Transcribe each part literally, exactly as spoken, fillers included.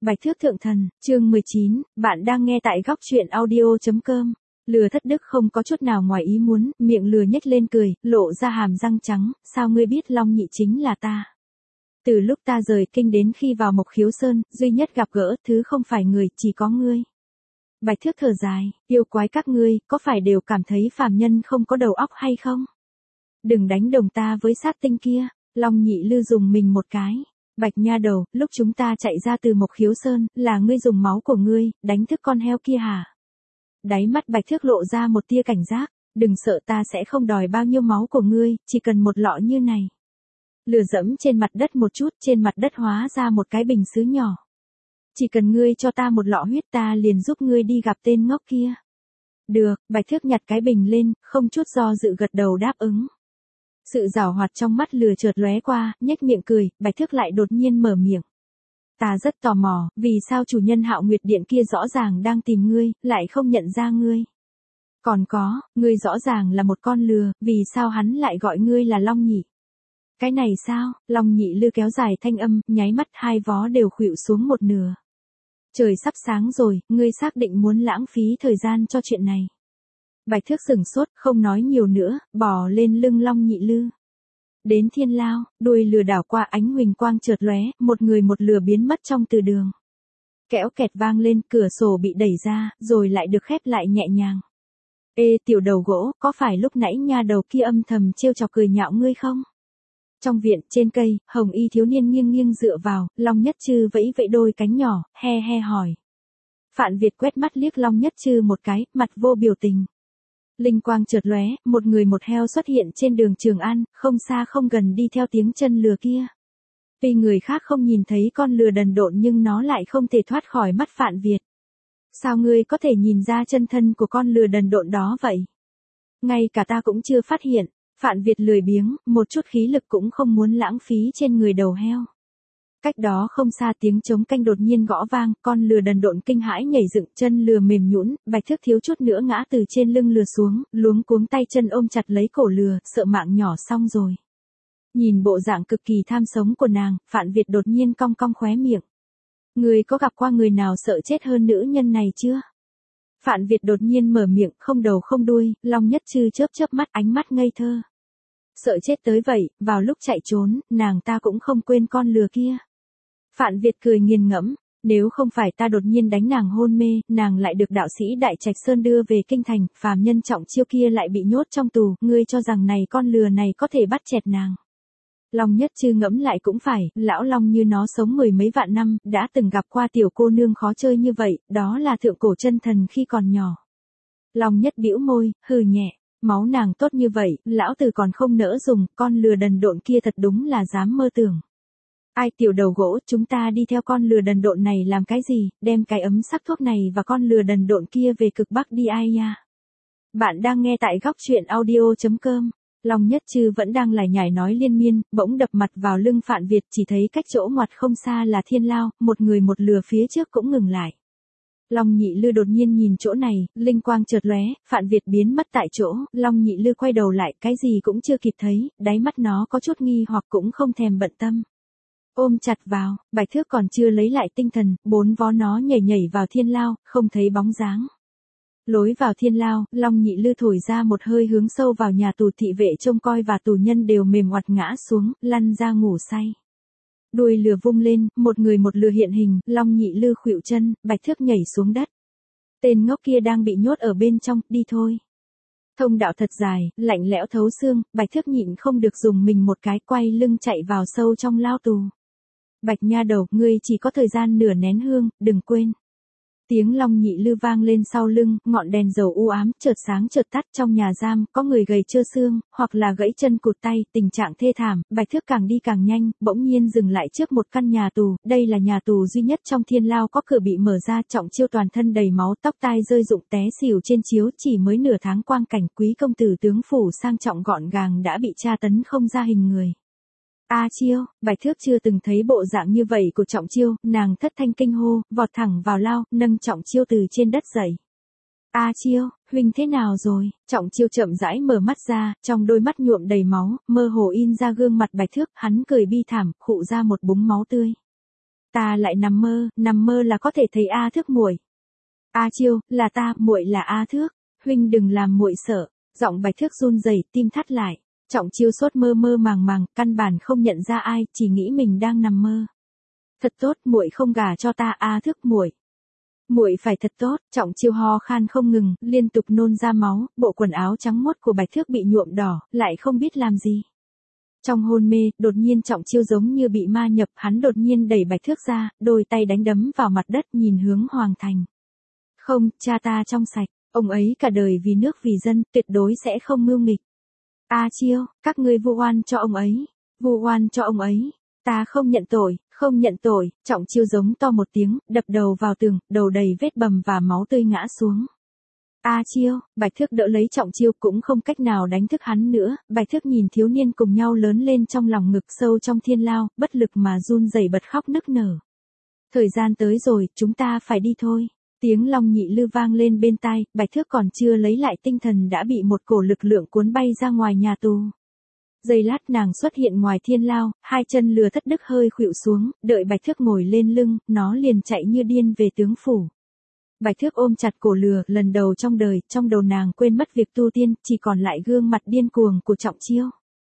Bạch Thước Thượng Thần, chương mười chín, bạn đang nghe tại góc truyện audio.com. Lừa Thất Đức không có chút nào ngoài ý muốn, miệng lừa nhếch lên cười, lộ ra hàm răng trắng, sao ngươi biết Long Nhị chính là ta? Từ lúc ta rời kinh đến khi vào Mộc Khiếu Sơn, duy nhất gặp gỡ, thứ không phải người, chỉ có ngươi. Bạch Thước thở dài, yêu quái các ngươi, có phải đều cảm thấy phàm nhân không có đầu óc hay không? Đừng đánh đồng ta với sát tinh kia, Long Nhị lư dùng mình một cái. Bạch nha đầu, lúc chúng ta chạy ra từ Mộc Khiếu Sơn, là ngươi dùng máu của ngươi, đánh thức con heo kia hả? Đáy mắt Bạch Thước lộ ra một tia cảnh giác, đừng sợ, ta sẽ không đòi bao nhiêu máu của ngươi, chỉ cần một lọ như này. Lừa dẫm trên mặt đất một chút, trên mặt đất hóa ra một cái bình sứ nhỏ. Chỉ cần ngươi cho ta một lọ huyết, ta liền giúp ngươi đi gặp tên ngốc kia. Được, Bạch Thước nhặt cái bình lên, không chút do dự gật đầu đáp ứng. Sự giảo hoạt trong mắt lừa chợt lóe qua, nhếch miệng cười, Bạch Thước lại đột nhiên mở miệng. Ta rất tò mò, vì sao chủ nhân Hạo Nguyệt Điện kia rõ ràng đang tìm ngươi, lại không nhận ra ngươi. Còn có, ngươi rõ ràng là một con lừa, vì sao hắn lại gọi ngươi là Long Nhị? Cái này sao? Long Nhị lư kéo dài thanh âm, nháy mắt hai vó đều khuỵu xuống một nửa. Trời sắp sáng rồi, ngươi xác định muốn lãng phí thời gian cho chuyện này. Bạch Thước sửng sốt, không nói nhiều nữa, bò lên lưng Long Nhị lư. Đến thiên lao, đuôi lừa đảo qua, ánh huỳnh quang chợt lóe, một người một lừa biến mất trong từ đường. Kẽo kẹt vang lên, cửa sổ bị đẩy ra, rồi lại được khép lại nhẹ nhàng. Ê tiểu đầu gỗ, có phải lúc nãy nha đầu kia âm thầm trêu chọc cười nhạo ngươi không? Trong viện, trên cây, hồng y thiếu niên nghiêng nghiêng dựa vào, Long Nhất Trư vẫy vẫy đôi cánh nhỏ, he he hỏi. Phạn Việt quét mắt liếc Long Nhất Trư một cái, mặt vô biểu tình. Linh quang chợt lóe, một người một heo xuất hiện trên đường Trường An, không xa không gần đi theo tiếng chân lừa kia. Tuy người khác không nhìn thấy con lừa đần độn nhưng nó lại không thể thoát khỏi mắt Phạn Việt. Sao ngươi có thể nhìn ra chân thân của con lừa đần độn đó vậy? Ngay cả ta cũng chưa phát hiện. Phạn Việt lười biếng, một chút khí lực cũng không muốn lãng phí trên người đầu heo. Cách đó không xa tiếng trống canh đột nhiên gõ vang, con lừa đần độn kinh hãi nhảy dựng, chân lừa mềm nhũn, Bạch Thước thiếu chút nữa ngã từ trên lưng lừa xuống, luống cuống tay chân ôm chặt lấy cổ lừa, sợ mạng nhỏ xong rồi. Nhìn bộ dạng cực kỳ tham sống của nàng, Phạn Việt đột nhiên cong cong khóe miệng. Người có gặp qua người nào sợ chết hơn nữ nhân này chưa? Phạn Việt đột nhiên mở miệng, không đầu không đuôi, Long Nhất Trư chớp chớp mắt, ánh mắt ngây thơ. Sợ chết tới vậy, vào lúc chạy trốn, nàng ta cũng không quên con lừa kia. Phạn Việt cười nghiền ngẫm, nếu không phải ta đột nhiên đánh nàng hôn mê, nàng lại được đạo sĩ Đại Trạch Sơn đưa về kinh thành, phàm nhân Trọng Chiêu kia lại bị nhốt trong tù, ngươi cho rằng này con lừa này có thể bắt chẹt nàng. Long Nhất Trư ngẫm lại cũng phải, lão Long như nó sống mười mấy vạn năm, đã từng gặp qua tiểu cô nương khó chơi như vậy, đó là thượng cổ chân thần khi còn nhỏ. Long Nhất bĩu môi, hừ nhẹ, máu nàng tốt như vậy, lão tử còn không nỡ dùng, con lừa đần độn kia thật đúng là dám mơ tưởng. Ai tiểu đầu gỗ, chúng ta đi theo con lừa đần độn này làm cái gì, đem cái ấm sắc thuốc này và con lừa đần độn kia về cực Bắc đi ai nha. Bạn đang nghe tại góc truyện audio.com. Long Nhất Trư vẫn đang lải nhải nói liên miên, bỗng đập mặt vào lưng Phạn Việt, chỉ thấy cách chỗ ngoặt không xa là thiên lao, một người một lừa phía trước cũng ngừng lại. Long Nhị lư đột nhiên nhìn chỗ này, linh quang chợt lóe, Phạn Việt biến mất tại chỗ, Long Nhị lư quay đầu lại, cái gì cũng chưa kịp thấy, đáy mắt nó có chút nghi hoặc cũng không thèm bận tâm. Ôm chặt vào, Bạch Thước còn chưa lấy lại tinh thần, bốn vó nó nhảy nhảy vào thiên lao, không thấy bóng dáng. Lối vào thiên lao, Long Nhị lư thổi ra một hơi hướng sâu vào nhà tù, thị vệ trông coi và tù nhân đều mềm oặt ngã xuống, lăn ra ngủ say. Đuôi lừa vung lên, một người một lừa hiện hình, Long Nhị lư khuỵu chân, Bạch Thước nhảy xuống đất. Tên ngốc kia đang bị nhốt ở bên trong, đi thôi. Thông đạo thật dài, lạnh lẽo thấu xương, Bạch Thước nhịn không được dùng mình một cái, quay lưng chạy vào sâu trong lao tù. Bạch nha đầu, ngươi chỉ có thời gian nửa nén hương, đừng quên. Tiếng Long Nhị lư vang lên sau lưng, ngọn đèn dầu u ám, chợt sáng chợt tắt, trong nhà giam, có người gầy trơ xương, hoặc là gãy chân cụt tay, tình trạng thê thảm, Bạch Thước càng đi càng nhanh, bỗng nhiên dừng lại trước một căn nhà tù, đây là nhà tù duy nhất trong thiên lao có cửa bị mở ra, Trọng Chiêu toàn thân đầy máu, tóc tai rơi rụng té xỉu trên chiếu, chỉ mới nửa tháng quang cảnh, quý công tử tướng phủ sang trọng gọn gàng đã bị tra tấn không ra hình người. A Chiêu, Bạch Thước chưa từng thấy bộ dạng như vậy của Trọng Chiêu, nàng thất thanh kinh hô, vọt thẳng vào lao, nâng Trọng Chiêu từ trên đất dậy. A Chiêu, huynh thế nào rồi? Trọng Chiêu chậm rãi mở mắt ra, trong đôi mắt nhuộm đầy máu, mơ hồ in ra gương mặt Bạch Thước, hắn cười bi thảm, khụ ra một búng máu tươi. Ta lại nằm mơ, nằm mơ là có thể thấy A Thước muội. A Chiêu, là ta, muội là A Thước, huynh đừng làm muội sợ. Giọng Bạch Thước run rẩy, tim thắt lại. Trọng Chiêu sốt mơ mơ màng màng, căn bản không nhận ra ai, chỉ nghĩ mình đang nằm mơ. Thật tốt, muội không gả cho ta, A Thước muội. Muội phải thật tốt. Trọng Chiêu ho khan không ngừng, liên tục nôn ra máu, bộ quần áo trắng muốt của Bạch Thước bị nhuộm đỏ, lại không biết làm gì. Trong hôn mê, đột nhiên Trọng Chiêu giống như bị ma nhập, hắn đột nhiên đẩy Bạch Thước ra, đôi tay đánh đấm vào mặt đất nhìn hướng Hoàng Thành. Không, cha ta trong sạch, ông ấy cả đời vì nước vì dân, tuyệt đối sẽ không mưu nghịch. A Chiêu, các ngươi vu oan cho ông ấy, vu oan cho ông ấy, ta không nhận tội, không nhận tội. Trọng Chiêu giống to một tiếng, đập đầu vào tường, đầu đầy vết bầm và máu tươi ngã xuống. A Chiêu, Bạch Thước đỡ lấy Trọng Chiêu cũng không cách nào đánh thức hắn nữa, Bạch Thước nhìn thiếu niên cùng nhau lớn lên trong lòng ngực sâu trong thiên lao, bất lực mà run rẩy bật khóc nức nở. Thời gian tới rồi, chúng ta phải đi thôi. Tiếng Long Nhị Lư vang lên bên tai, Bạch Thước còn chưa lấy lại tinh thần đã bị một cổ lực lượng cuốn bay ra ngoài nhà tù. Giây lát nàng xuất hiện ngoài thiên lao, hai chân Lừa Thất Đức hơi khuỵu xuống, đợi Bạch Thước ngồi lên lưng, nó liền chạy như điên về tướng phủ. Bạch Thước ôm chặt cổ Lừa, lần đầu trong đời, trong đầu nàng quên mất việc tu tiên, chỉ còn lại gương mặt điên cuồng của Trọng Chiêu.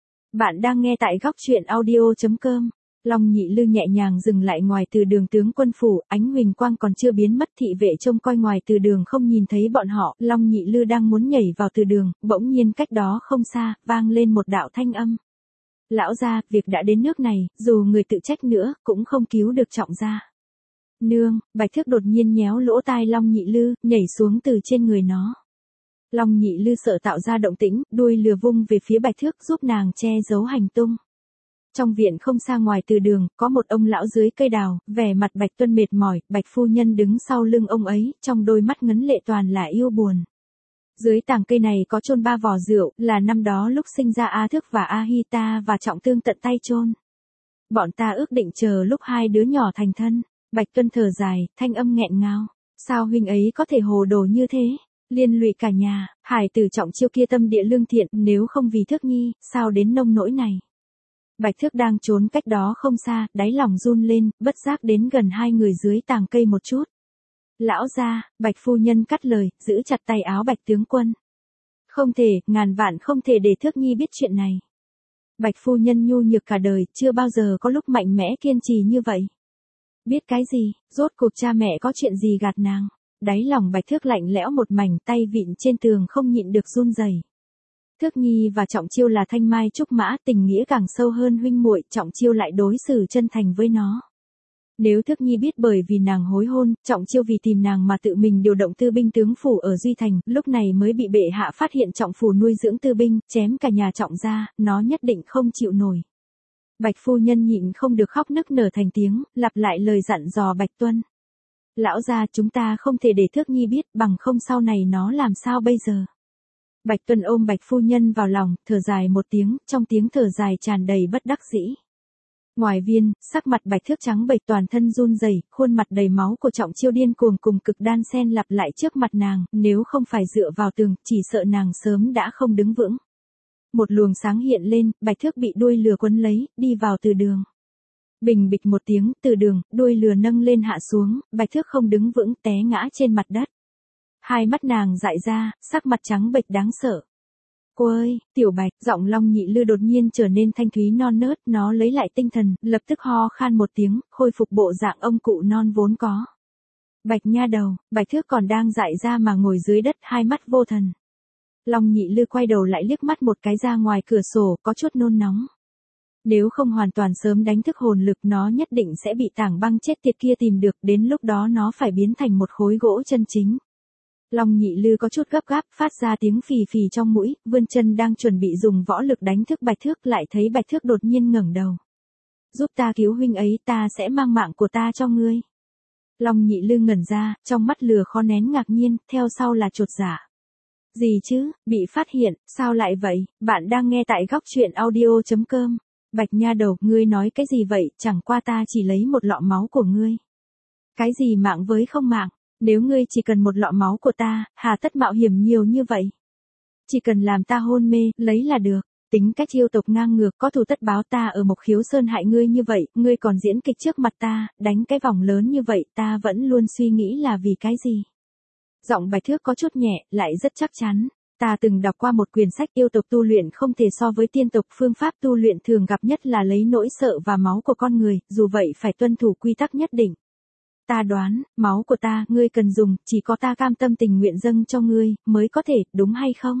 Bạn đang nghe tại góc truyện audio chấm com. Long Nhị Lư nhẹ nhàng dừng lại ngoài từ đường tướng quân phủ, ánh huỳnh quang còn chưa biến mất, thị vệ trông coi ngoài từ đường không nhìn thấy bọn họ, Long Nhị Lư đang muốn nhảy vào từ đường, bỗng nhiên cách đó không xa, vang lên một đạo thanh âm. Lão gia, việc đã đến nước này, dù người tự trách nữa, cũng không cứu được Trọng gia. Nương, Bạch Thước đột nhiên nhéo lỗ tai Long Nhị Lư, nhảy xuống từ trên người nó. Long Nhị Lư sợ tạo ra động tĩnh, đuôi lừa vung về phía Bạch Thước giúp nàng che giấu hành tung. Trong viện không xa ngoài từ đường, có một ông lão dưới cây đào, vẻ mặt Bạch Tuân mệt mỏi, Bạch phu nhân đứng sau lưng ông ấy, trong đôi mắt ngấn lệ toàn là yêu buồn. Dưới tàng cây này có chôn ba vò rượu, là năm đó lúc sinh ra A Thước và A Hi ta và Trọng Tương tận tay chôn. Bọn ta ước định chờ lúc hai đứa nhỏ thành thân. Bạch Tuân thở dài, thanh âm nghẹn ngào. Sao huynh ấy có thể hồ đồ như thế? Liên lụy cả nhà, hải tử Trọng Chiêu kia tâm địa lương thiện, nếu không vì Thước nhi, sao đến nông nỗi này? Bạch Thước đang trốn cách đó không xa, đáy lòng run lên, bất giác đến gần hai người dưới tàng cây một chút. Lão gia, Bạch phu nhân cắt lời, giữ chặt tay áo Bạch tướng quân. Không thể, ngàn vạn không thể để Thước nhi biết chuyện này. Bạch phu nhân nhu nhược cả đời, chưa bao giờ có lúc mạnh mẽ kiên trì như vậy. Biết cái gì, rốt cuộc cha mẹ có chuyện gì gạt nàng. Đáy lòng Bạch Thước lạnh lẽo một mảnh, tay vịn trên tường không nhịn được run rẩy. Thước nhi và Trọng Chiêu là thanh mai trúc mã, tình nghĩa càng sâu hơn huynh muội, Trọng Chiêu lại đối xử chân thành với nó. Nếu Thước nhi biết bởi vì nàng hối hôn, Trọng Chiêu vì tìm nàng mà tự mình điều động tư binh tướng phủ ở Duy Thành, lúc này mới bị bệ hạ phát hiện Trọng phủ nuôi dưỡng tư binh, chém cả nhà Trọng ra, nó nhất định không chịu nổi. Bạch phu nhân nhịn không được khóc nức nở thành tiếng, lặp lại lời dặn dò Bạch Tuân. Lão gia, chúng ta không thể để Thước nhi biết, bằng không sau này nó làm sao bây giờ. Bạch Tuân ôm Bạch phu nhân vào lòng, thở dài một tiếng, trong tiếng thở dài tràn đầy bất đắc dĩ. Ngoài viên, sắc mặt Bạch Thước trắng bệch, toàn thân run rẩy, khuôn mặt đầy máu của Trọng Chiêu điên cuồng cùng cực đan xen lặp lại trước mặt nàng, nếu không phải dựa vào tường, chỉ sợ nàng sớm đã không đứng vững. Một luồng sáng hiện lên, Bạch Thước bị đuôi lừa quấn lấy, đi vào từ đường. Bình bịch một tiếng, từ đường, đuôi lừa nâng lên hạ xuống, Bạch Thước không đứng vững, té ngã trên mặt đất. Hai mắt nàng dại ra, sắc mặt trắng bệch đáng sợ. Cô ơi, Tiểu Bạch, giọng Long Nhị Lư đột nhiên trở nên thanh thúy non nớt, nó lấy lại tinh thần, lập tức ho khan một tiếng, khôi phục bộ dạng ông cụ non vốn có. Bạch nha đầu, Bạch Thước còn đang dại ra mà ngồi dưới đất, hai mắt vô thần. Long Nhị Lư quay đầu lại liếc mắt một cái ra ngoài cửa sổ, có chút nôn nóng. Nếu không hoàn toàn sớm đánh thức hồn lực, nó nhất định sẽ bị tảng băng chết tiệt kia tìm được, đến lúc đó nó phải biến thành một khối gỗ chân chính. Long Nhị Lư có chút gấp gáp, phát ra tiếng phì phì trong mũi, vươn chân đang chuẩn bị dùng võ lực đánh thức Bạch Thước, lại thấy Bạch Thước đột nhiên ngẩng đầu. Giúp ta cứu huynh ấy, ta sẽ mang mạng của ta cho ngươi. Long Nhị Lư ngẩn ra, trong mắt lừa khó nén ngạc nhiên, theo sau là chột dạ. Gì chứ, bị phát hiện, sao lại vậy? Bạn đang nghe tại góc truyện audio chấm com. Bạch nha đầu, ngươi nói cái gì vậy, chẳng qua ta chỉ lấy một lọ máu của ngươi. Cái gì mạng với không mạng, nếu ngươi chỉ cần một lọ máu của ta, hà tất mạo hiểm nhiều như vậy. Chỉ cần làm ta hôn mê, lấy là được. Tính cách yêu tộc ngang ngược, có thù tất báo, ta ở Mộc Khiếu Sơn hại ngươi như vậy, ngươi còn diễn kịch trước mặt ta, đánh cái vòng lớn như vậy, ta vẫn luôn suy nghĩ là vì cái gì. Giọng Bạch Thước có chút nhẹ, lại rất chắc chắn. Ta từng đọc qua một quyển sách, yêu tộc tu luyện không thể so với tiên tộc, phương pháp tu luyện thường gặp nhất là lấy nỗi sợ và máu của con người, dù vậy phải tuân thủ quy tắc nhất định. Ta đoán, máu của ta, ngươi cần dùng, chỉ có ta cam tâm tình nguyện dâng cho ngươi, mới có thể, đúng hay không?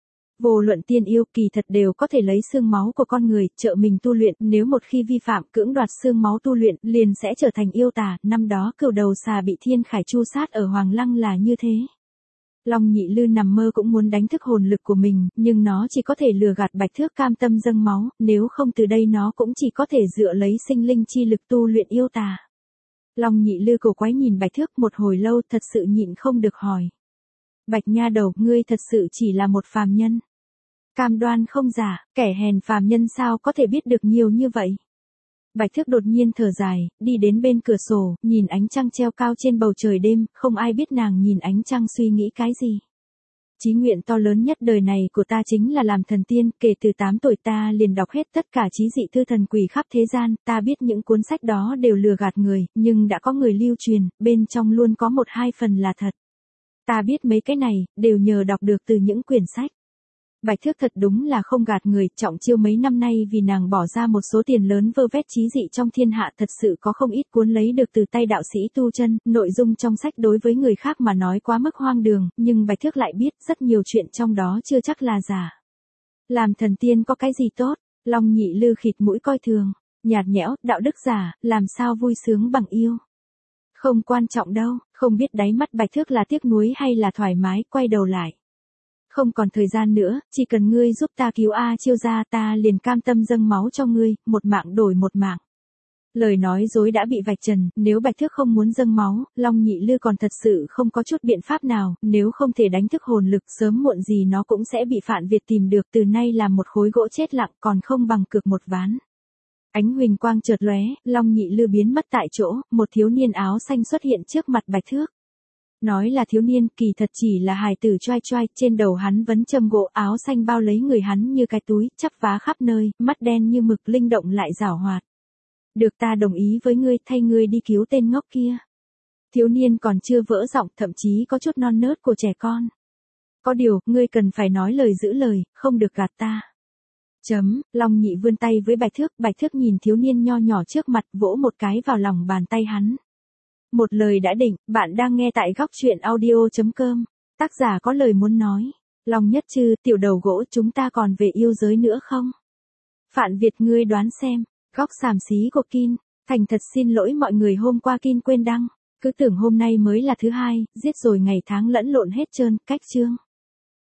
Vô luận tiên yêu, kỳ thật đều có thể lấy xương máu của con người, trợ mình tu luyện, nếu một khi vi phạm cưỡng đoạt xương máu tu luyện, liền sẽ trở thành yêu tà, năm đó cừu đầu xà bị Thiên Khải chu sát ở Hoàng Lăng là như thế. Long Nhị Lư nằm mơ cũng muốn đánh thức hồn lực của mình, nhưng nó chỉ có thể lừa gạt Bạch Thước cam tâm dâng máu, nếu không từ đây nó cũng chỉ có thể dựa lấy sinh linh chi lực tu luyện yêu tà. Long Nhị Lư cổ quái nhìn Bạch Thước một hồi lâu, thật sự nhịn không được hỏi. Bạch nha đầu, ngươi thật sự chỉ là một phàm nhân. Cam đoan không giả, kẻ hèn phàm nhân sao có thể biết được nhiều như vậy. Bạch Thước đột nhiên thở dài, đi đến bên cửa sổ, nhìn ánh trăng treo cao trên bầu trời đêm, không ai biết nàng nhìn ánh trăng suy nghĩ cái gì. Chí nguyện to lớn nhất đời này của ta chính là làm thần tiên, kể từ tám tuổi ta liền đọc hết tất cả chí dị thư thần quỷ khắp thế gian, ta biết những cuốn sách đó đều lừa gạt người, nhưng đã có người lưu truyền, bên trong luôn có một hai phần là thật. Ta biết mấy cái này, đều nhờ đọc được từ những quyển sách. Bạch Thước thật đúng là không gạt người, Trọng Chiêu mấy năm nay vì nàng bỏ ra một số tiền lớn vơ vét chí dị trong thiên hạ, thật sự có không ít cuốn lấy được từ tay đạo sĩ tu chân, nội dung trong sách đối với người khác mà nói quá mức hoang đường, nhưng Bạch Thước lại biết rất nhiều chuyện trong đó chưa chắc là giả. Làm thần tiên có cái gì tốt? Long Nhị Lư khịt mũi coi thường, nhạt nhẽo, đạo đức giả, làm sao vui sướng bằng yêu. Không quan trọng đâu, không biết đáy mắt Bạch Thước là tiếc nuối hay là thoải mái, quay đầu lại. Không còn thời gian nữa, chỉ cần ngươi giúp ta cứu A Chiêu ra, ta liền cam tâm dâng máu cho ngươi, một mạng đổi một mạng. Lời nói dối đã bị vạch trần, nếu Bạch Thước không muốn dâng máu, Long Nhị Lư còn thật sự không có chút biện pháp nào, nếu không thể đánh thức hồn lực, sớm muộn gì nó cũng sẽ bị Phạn Việt tìm được, từ nay làm một khối gỗ chết lặng, còn không bằng cược một ván. Ánh huỳnh quang chợt lóe, Long Nhị Lư biến mất tại chỗ, một thiếu niên áo xanh xuất hiện trước mặt Bạch Thước. Nói là thiếu niên, kỳ thật chỉ là hài tử choai choai, trên đầu hắn vấn châm gỗ, áo xanh bao lấy người hắn như cái túi, chắp vá khắp nơi, mắt đen như mực, linh động lại giảo hoạt. Được, ta đồng ý với ngươi, thay ngươi đi cứu tên ngốc kia. Thiếu niên còn chưa vỡ giọng, thậm chí có chút non nớt của trẻ con. Có điều, ngươi cần phải nói lời giữ lời, không được gạt ta. Chấm, Long Nhị vươn tay với Bạch Thước, Bạch Thước nhìn thiếu niên nho nhỏ trước mặt, vỗ một cái vào lòng bàn tay hắn. Một lời đã định, bạn đang nghe tại góc truyện audio chấm com. Tác giả có lời muốn nói. Long Nhất Trư, tiểu đầu gỗ, chúng ta còn về yêu giới nữa không? Phạn Việt, ngươi đoán xem. Góc xàm xí của Kin. Thành thật xin lỗi mọi người, hôm qua Kin quên đăng. Cứ tưởng hôm nay mới là thứ hai, giết rồi ngày tháng lẫn lộn hết trơn, cách chương.